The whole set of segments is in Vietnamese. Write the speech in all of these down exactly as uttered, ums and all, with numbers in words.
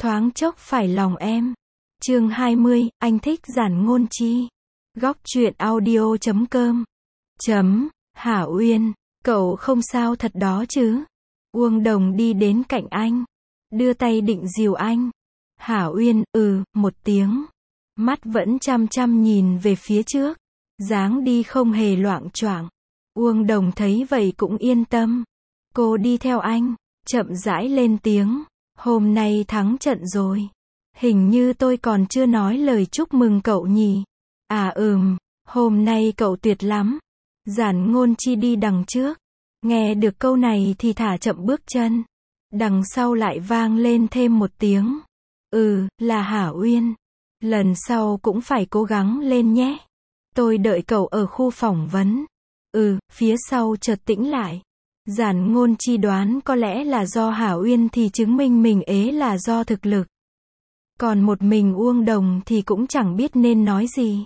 thoáng chốc phải lòng em. Chương hai mươi, anh thích Giản Ngôn Chi. Góc truyện audio chấm com. Chấm, Hả Uyên, cậu không sao thật đó chứ? Uông Đồng đi đến cạnh anh, đưa tay định dìu anh. Hả Uyên, ừ, một tiếng. Mắt vẫn chăm chăm nhìn về phía trước, dáng đi không hề loạng choạng. Uông Đồng thấy vậy cũng yên tâm. Cô đi theo anh, chậm rãi lên tiếng. Hôm nay thắng trận rồi. Hình như tôi còn chưa nói lời chúc mừng cậu nhỉ? À ừm, hôm nay cậu tuyệt lắm. Giản Ngôn Chi đi đằng trước. Nghe được câu này thì thả chậm bước chân. Đằng sau lại vang lên thêm một tiếng. Ừ, là Hả Uyên. Lần sau cũng phải cố gắng lên nhé. Tôi đợi cậu ở khu phỏng vấn. Ừ, phía sau chợt tĩnh lại. Giản Ngôn Chi đoán có lẽ là do Hả Uyên thì chứng minh mình ế là do thực lực. Còn một mình Uông Đồng thì cũng chẳng biết nên nói gì.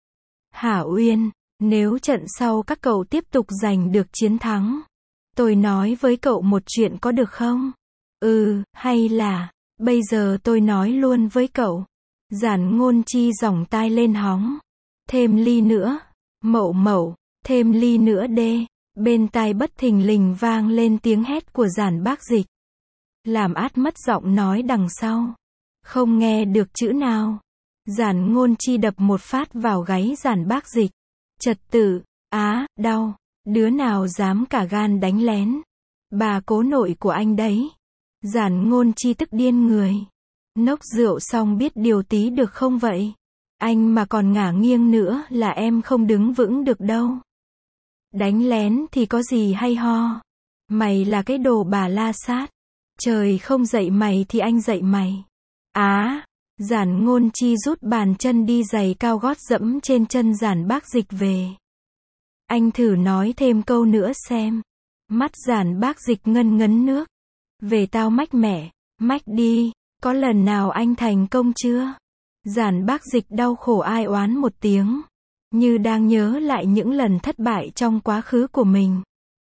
Hả Uyên, nếu trận sau các cậu tiếp tục giành được chiến thắng, tôi nói với cậu một chuyện có được không? Ừ, hay là, bây giờ tôi nói luôn với cậu. Giản Ngôn Chi giỏng tai lên hóng. Thêm ly nữa. Mậu mậu, thêm ly nữa đê. Bên tai bất thình lình vang lên tiếng hét của Giản Bác Dịch. Làm át mất giọng nói đằng sau. Không nghe được chữ nào. Giản Ngôn Chi đập một phát vào gáy Giản Bác Dịch. Trật tự, á, đau. Đứa nào dám cả gan đánh lén. Bà cố nội của anh đấy. Giản Ngôn Chi tức điên người. Nốc rượu xong biết điều tí được không vậy? Anh mà còn ngả nghiêng nữa là em không đứng vững được đâu. Đánh lén thì có gì hay ho. Mày là cái đồ bà la sát. Trời không dạy mày thì anh dạy mày. Á, Giản Ngôn Chi rút bàn chân đi giày cao gót dẫm trên chân Giản Bác Dịch về. Anh thử nói thêm câu nữa xem. Mắt Giản Bác Dịch ngân ngấn nước. Về tao mách mẹ, mách đi, có lần nào anh thành công chưa? Giản Bác Dịch đau khổ ai oán một tiếng, như đang nhớ lại những lần thất bại trong quá khứ của mình.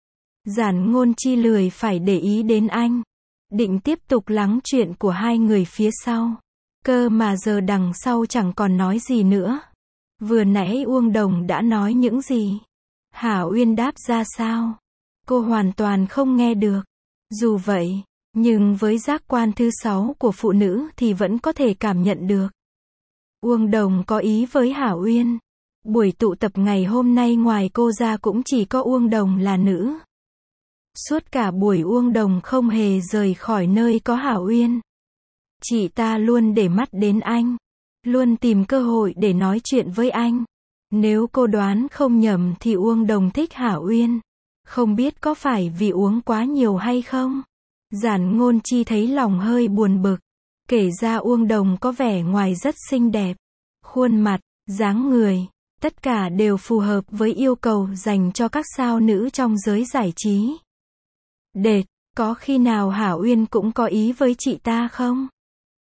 Giản Ngôn Chi lười phải để ý đến anh, định tiếp tục lắng chuyện của hai người phía sau. Cơ mà giờ đằng sau chẳng còn nói gì nữa. Vừa nãy Uông Đồng đã nói những gì? Hả Uyên đáp ra sao? Cô hoàn toàn không nghe được. Dù vậy, nhưng với giác quan thứ sáu của phụ nữ thì vẫn có thể cảm nhận được. Uông Đồng có ý với Hả Uyên. Buổi tụ tập ngày hôm nay ngoài cô ra cũng chỉ có Uông Đồng là nữ. Suốt cả buổi Uông Đồng không hề rời khỏi nơi có Hả Uyên. Chị ta luôn để mắt đến anh, luôn tìm cơ hội để nói chuyện với anh. Nếu cô đoán không nhầm thì Uông Đồng thích Hả Uyên. Không biết có phải vì uống quá nhiều hay không? Giản Ngôn Chi thấy lòng hơi buồn bực. Kể ra Uông Đồng có vẻ ngoài rất xinh đẹp. Khuôn mặt, dáng người, tất cả đều phù hợp với yêu cầu dành cho các sao nữ trong giới giải trí. Đệt, có khi nào Hả Uyên cũng có ý với chị ta không?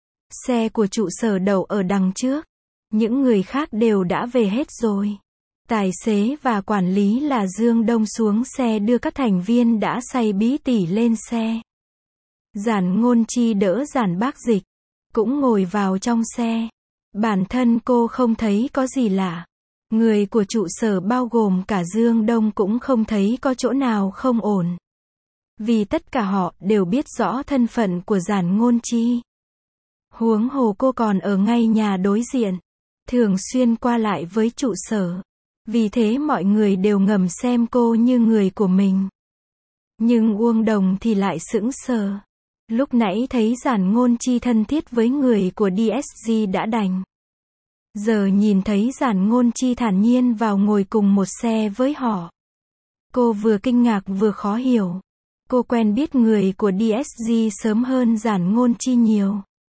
Xe của trụ sở đậu ở đằng trước. Những người khác đều đã về hết rồi. Tài xế và quản lý là Dương Đông xuống xe đưa các thành viên đã say bí tỉ lên xe. Giản Ngôn Chi đỡ Giản Bác Dịch, cũng ngồi vào trong xe. Bản thân cô không thấy có gì lạ. Người của trụ sở bao gồm cả Dương Đông cũng không thấy có chỗ nào không ổn. Vì tất cả họ đều biết rõ thân phận của Giản Ngôn Chi. Huống hồ cô còn ở ngay nhà đối diện, thường xuyên qua lại với trụ sở. Vì thế mọi người đều ngầm xem cô như người của mình. Nhưng Uông Đồng thì lại sững sờ. Lúc nãy thấy Giản Ngôn Chi thân thiết với người của đê ét giê đã đành. Giờ nhìn thấy Giản Ngôn Chi thản nhiên vào ngồi cùng một xe với họ. Cô vừa kinh ngạc vừa khó hiểu. Cô quen biết người của đê ét giê sớm hơn Giản Ngôn Chi nhiều.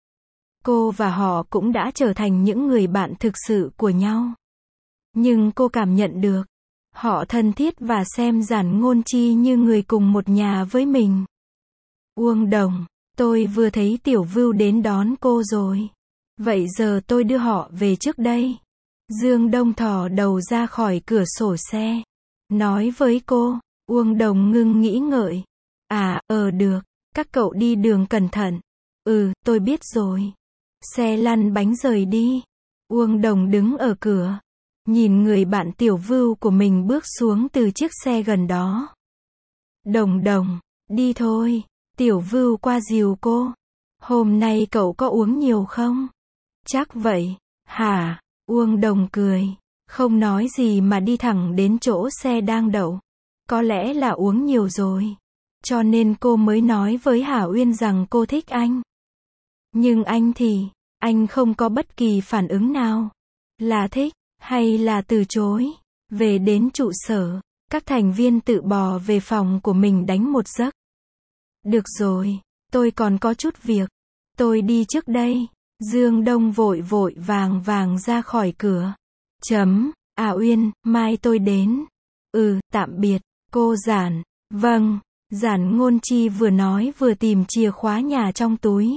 Cô và họ cũng đã trở thành những người bạn thực sự của nhau. Nhưng cô cảm nhận được, họ thân thiết và xem Giản Ngôn Chi như người cùng một nhà với mình. Uông Đồng, tôi vừa thấy Tiểu Vưu đến đón cô rồi. Vậy giờ tôi đưa họ về trước đây. Dương Đông thò đầu ra khỏi cửa sổ xe. Nói với cô, Uông Đồng ngưng nghĩ ngợi. À, ờ được, các cậu đi đường cẩn thận. Ừ, tôi biết rồi. Xe lăn bánh rời đi. Uông Đồng đứng ở cửa, nhìn người bạn tiểu vưu của mình bước xuống từ chiếc xe gần đó. Đồng Đồng, đi thôi. Tiểu vưu qua dìu cô. Hôm nay cậu có uống nhiều không? Chắc vậy. Hả? Uông Đồng cười, không nói gì mà đi thẳng đến chỗ xe đang đậu. Có lẽ là uống nhiều rồi, cho nên cô mới nói với Hà Uyên rằng cô thích anh. Nhưng anh thì, anh không có bất kỳ phản ứng nào. Là thích, hay là từ chối? Về đến trụ sở, các thành viên tự bò về phòng của mình đánh một giấc. Được rồi, tôi còn có chút việc. Tôi đi trước đây. Dương Đông vội vội vàng vàng ra khỏi cửa. Chấm, à Uyên, mai tôi đến. Ừ, tạm biệt, cô Giản. Vâng, Giản Ngôn Chi vừa nói vừa tìm chìa khóa nhà trong túi.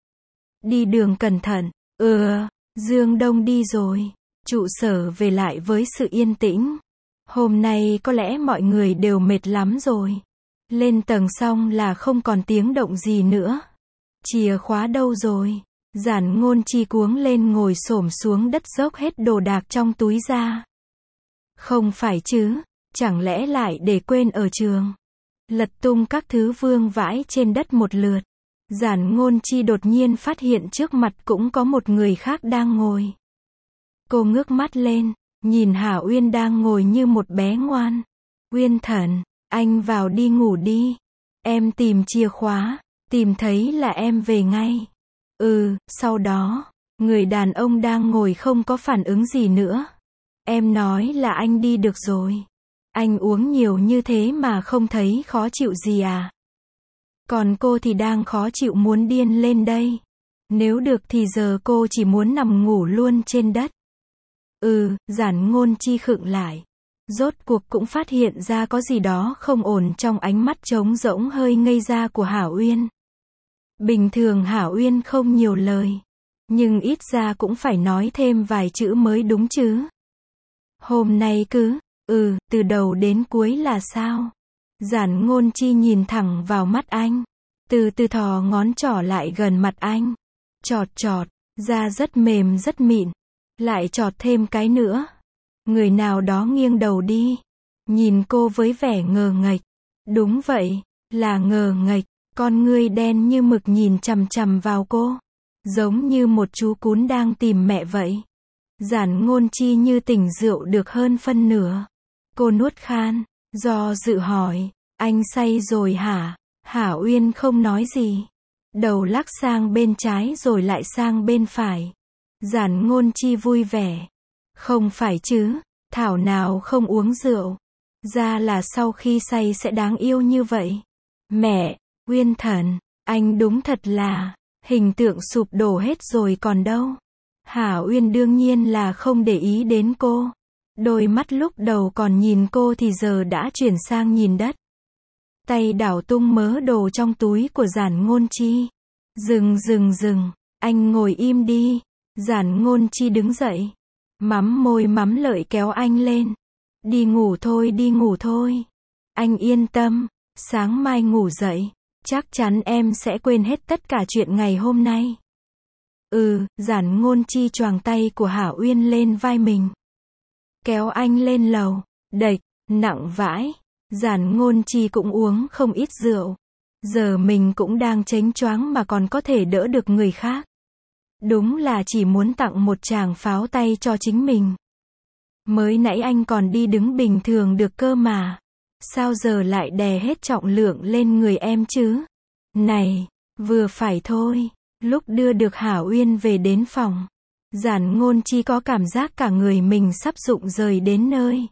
Đi đường cẩn thận. Ừ, Dương Đông đi rồi. Trụ sở về lại với sự yên tĩnh. Hôm nay có lẽ mọi người đều mệt lắm rồi. Lên tầng xong là không còn tiếng động gì nữa. Chìa khóa đâu rồi? Giản Ngôn Chi cuống lên ngồi xổm xuống đất dốc hết đồ đạc trong túi ra. Không phải chứ, chẳng lẽ lại để quên ở trường? Lật tung các thứ vương vãi trên đất một lượt. Giản Ngôn Chi đột nhiên phát hiện trước mặt cũng có một người khác đang ngồi. Cô ngước mắt lên, nhìn Hà Uyên đang ngồi như một bé ngoan. Uyên Thần, anh vào đi ngủ đi. Em tìm chìa khóa, tìm thấy là em về ngay. Ừ, sau đó, người đàn ông đang ngồi không có phản ứng gì nữa. Em nói là anh đi được rồi. Anh uống nhiều như thế mà không thấy khó chịu gì à? Còn cô thì đang khó chịu muốn điên lên đây. Nếu được thì giờ cô chỉ muốn nằm ngủ luôn trên đất. Ừ, Giản Ngôn Chi khựng lại. Rốt cuộc cũng phát hiện ra có gì đó không ổn trong ánh mắt trống rỗng hơi ngây ra của Hà Uyên. Bình thường Hà Uyên không nhiều lời, nhưng ít ra cũng phải nói thêm vài chữ mới đúng chứ. Hôm nay cứ, ừ, từ đầu đến cuối là sao? Giản Ngôn Chi nhìn thẳng vào mắt anh, từ từ thò ngón trỏ lại gần mặt anh. Chọt chọt, da rất mềm rất mịn. Lại chọt thêm cái nữa. Người nào đó nghiêng đầu đi, nhìn cô với vẻ ngờ nghệch. Đúng vậy, là ngờ nghệch. Con ngươi đen như mực nhìn chằm chằm vào cô, giống như một chú cún đang tìm mẹ vậy. Giản Ngôn Chi như tỉnh rượu được hơn phân nửa. Cô nuốt khan, do dự hỏi, anh say rồi hả? Hà Uyên không nói gì. Đầu lắc sang bên trái rồi lại sang bên phải. Giản Ngôn Chi vui vẻ. Không phải chứ, thảo nào không uống rượu. Ra là sau khi say sẽ đáng yêu như vậy. Mẹ, Uyên Thần, anh đúng thật là, hình tượng sụp đổ hết rồi còn đâu. Hà Uyên đương nhiên là không để ý đến cô. Đôi mắt lúc đầu còn nhìn cô thì giờ đã chuyển sang nhìn đất. Tay đảo tung mớ đồ trong túi của Giản Ngôn Chi. Dừng dừng dừng, anh ngồi im đi. Giản Ngôn Chi đứng dậy, mắm môi mắm lợi kéo anh lên. Đi ngủ thôi đi ngủ thôi. Anh yên tâm, sáng mai ngủ dậy, chắc chắn em sẽ quên hết tất cả chuyện ngày hôm nay. Ừ, Giản Ngôn Chi choàng tay của Hà Uyên lên vai mình. Kéo anh lên lầu, đệch, nặng vãi. Giản Ngôn Chi cũng uống không ít rượu. Giờ mình cũng đang chếnh choáng mà còn có thể đỡ được người khác. Đúng là chỉ muốn tặng một tràng pháo tay cho chính mình. Mới nãy anh còn đi đứng bình thường được cơ mà. Sao giờ lại đè hết trọng lượng lên người em chứ? Này, vừa phải thôi. Lúc đưa được Hà Uyên về đến phòng, Giản Ngôn Chi có cảm giác cả người mình sắp rụng rời đến nơi.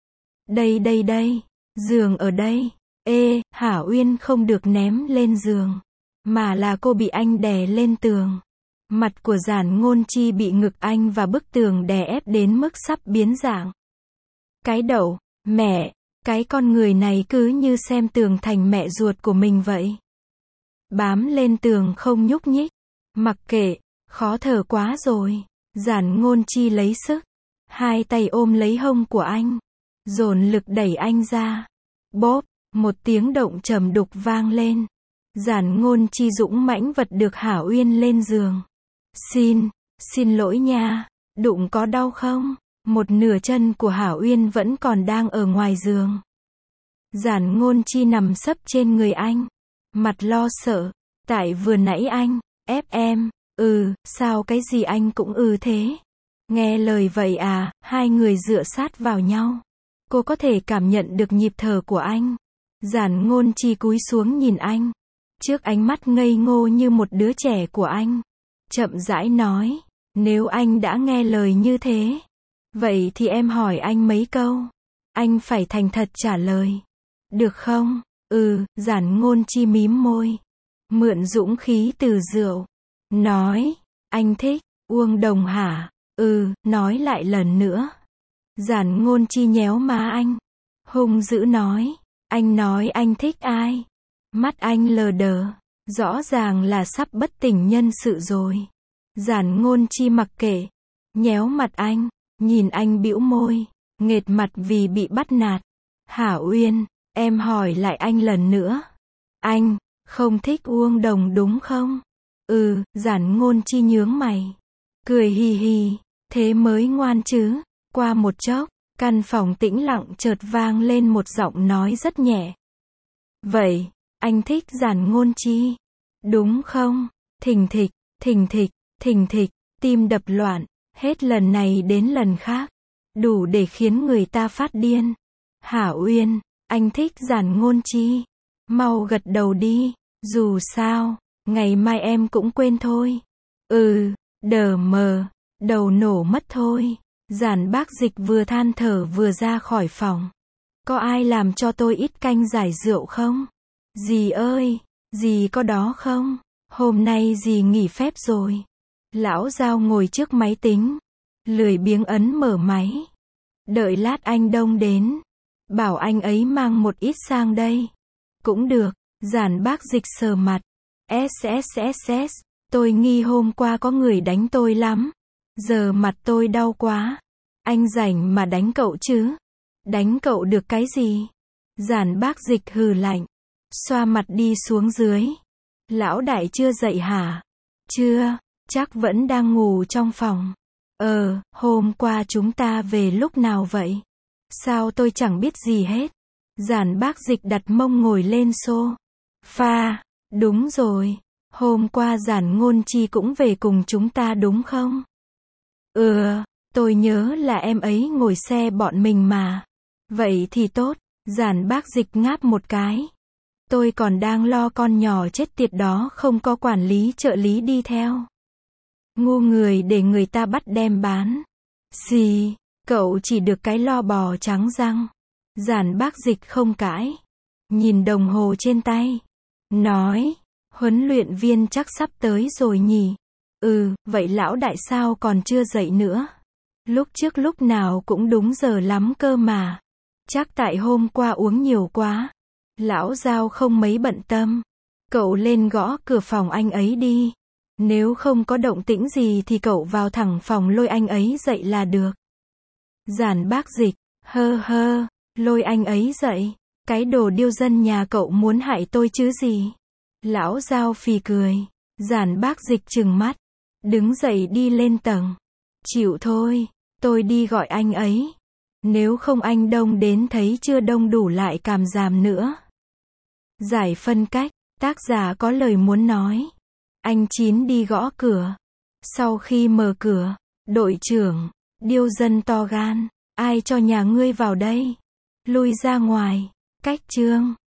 Đây đây đây, giường ở đây. Ê, Hà Uyên không được ném lên giường, mà là cô bị anh đè lên tường. Mặt của Giản Ngôn Chi bị ngực anh và bức tường đè ép đến mức sắp biến dạng. Cái đậu, mẹ, cái con người này cứ như xem tường thành mẹ ruột của mình vậy. Bám lên tường không nhúc nhích. Mặc kệ, khó thở quá rồi. Giản Ngôn Chi lấy sức. Hai tay ôm lấy hông của anh. Dồn lực đẩy anh ra. Bóp, một tiếng động trầm đục vang lên. Giản Ngôn Chi dũng mãnh vật được Hà Uyên lên giường. Xin, xin lỗi nha, đụng có đau không? Một nửa chân của Hà Uyên vẫn còn đang ở ngoài giường. Giản Ngôn Chi nằm sấp trên người anh, mặt lo sợ, tại vừa nãy anh, ép em, ừ, sao cái gì anh cũng ừ thế. Nghe lời vậy à, hai người dựa sát vào nhau. Cô có thể cảm nhận được nhịp thở của anh. Giản Ngôn Chi cúi xuống nhìn anh. Trước ánh mắt ngây ngô như một đứa trẻ của anh. Chậm rãi nói, nếu anh đã nghe lời như thế, vậy thì em hỏi anh mấy câu. Anh phải thành thật trả lời. Được không? Ừ, Giản Ngôn Chi mím môi. Mượn dũng khí từ rượu. Nói, anh thích, Uông Đồng hả? Ừ, nói lại lần nữa. Giản Ngôn Chi nhéo má anh. Hung dữ nói, anh nói anh thích ai? Mắt anh lờ đờ, rõ ràng là sắp bất tỉnh nhân sự rồi. Giản Ngôn Chi mặc kệ, nhéo mặt anh, nhìn anh bĩu môi, nghệt mặt vì bị bắt nạt. Hà Uyên, em hỏi lại anh lần nữa. Anh, không thích Uông Đồng đúng không? Ừ, Giản Ngôn Chi nhướng mày. Cười hì hì, thế mới ngoan chứ. Qua một chốc, căn phòng tĩnh lặng chợt vang lên một giọng nói rất nhẹ. Vậy, anh thích Giản Ngôn Chi, đúng không? Thình thịch, thình thịch, thình thịch, tim đập loạn, hết lần này đến lần khác. Đủ để khiến người ta phát điên. Hà Uyên, anh thích Giản Ngôn Chi. Mau gật đầu đi, dù sao, ngày mai em cũng quên thôi. Ừ, đờ mờ, đầu nổ mất thôi. Giản Bác Dịch vừa than thở vừa ra khỏi phòng. Có ai làm cho tôi ít canh giải rượu không? Dì ơi, dì có đó không? Hôm nay dì nghỉ phép rồi. Lão Giao ngồi trước máy tính, lười biếng ấn mở máy. Đợi lát anh Đông đến, bảo anh ấy mang một ít sang đây. Cũng được. Giản Bác Dịch sờ mặt. ét ét ét ét, tôi nghi hôm qua có người đánh tôi lắm. Giờ mặt tôi đau quá. Anh rảnh mà đánh cậu chứ? Đánh cậu được cái gì? Giản Bác Dịch hừ lạnh, xoa mặt đi xuống dưới. Lão đại chưa dậy hả? Chưa, chắc vẫn đang ngủ trong phòng. Ờ, hôm qua chúng ta về lúc nào vậy? Sao tôi chẳng biết gì hết? Giản Bác Dịch đặt mông ngồi lên xô pha. Đúng rồi, hôm qua Giản Ngôn Chi cũng về cùng chúng ta đúng không? Ừ, tôi nhớ là em ấy ngồi xe bọn mình mà. Vậy thì tốt. Giản Bác Dịch ngáp một cái. Tôi còn đang lo con nhỏ chết tiệt đó không có quản lý trợ lý đi theo. Ngu người để người ta bắt đem bán. Gì, cậu chỉ được cái lo bò trắng răng. Giản Bác Dịch không cãi. Nhìn đồng hồ trên tay. Nói, huấn luyện viên chắc sắp tới rồi nhỉ. Ừ, vậy lão đại sao còn chưa dậy nữa? Lúc trước lúc nào cũng đúng giờ lắm cơ mà. Chắc tại hôm qua uống nhiều quá. Lão Giao không mấy bận tâm. Cậu lên gõ cửa phòng anh ấy đi. Nếu không có động tĩnh gì thì cậu vào thẳng phòng lôi anh ấy dậy là được. Giản Bác Dịch, hơ hơ, lôi anh ấy dậy. Cái đồ điêu dân nhà cậu muốn hại tôi chứ gì? Lão Giao phì cười. Giản Bác Dịch trừng mắt. Đứng dậy đi lên tầng. Chịu thôi, tôi đi gọi anh ấy. Nếu không anh Đông đến thấy chưa đông đủ lại càm ràm nữa. Giải phân cách, tác giả có lời muốn nói. Anh Chín đi gõ cửa. Sau khi mở cửa, đội trưởng, điêu dân to gan, ai cho nhà ngươi vào đây? Lui ra ngoài, cách chương.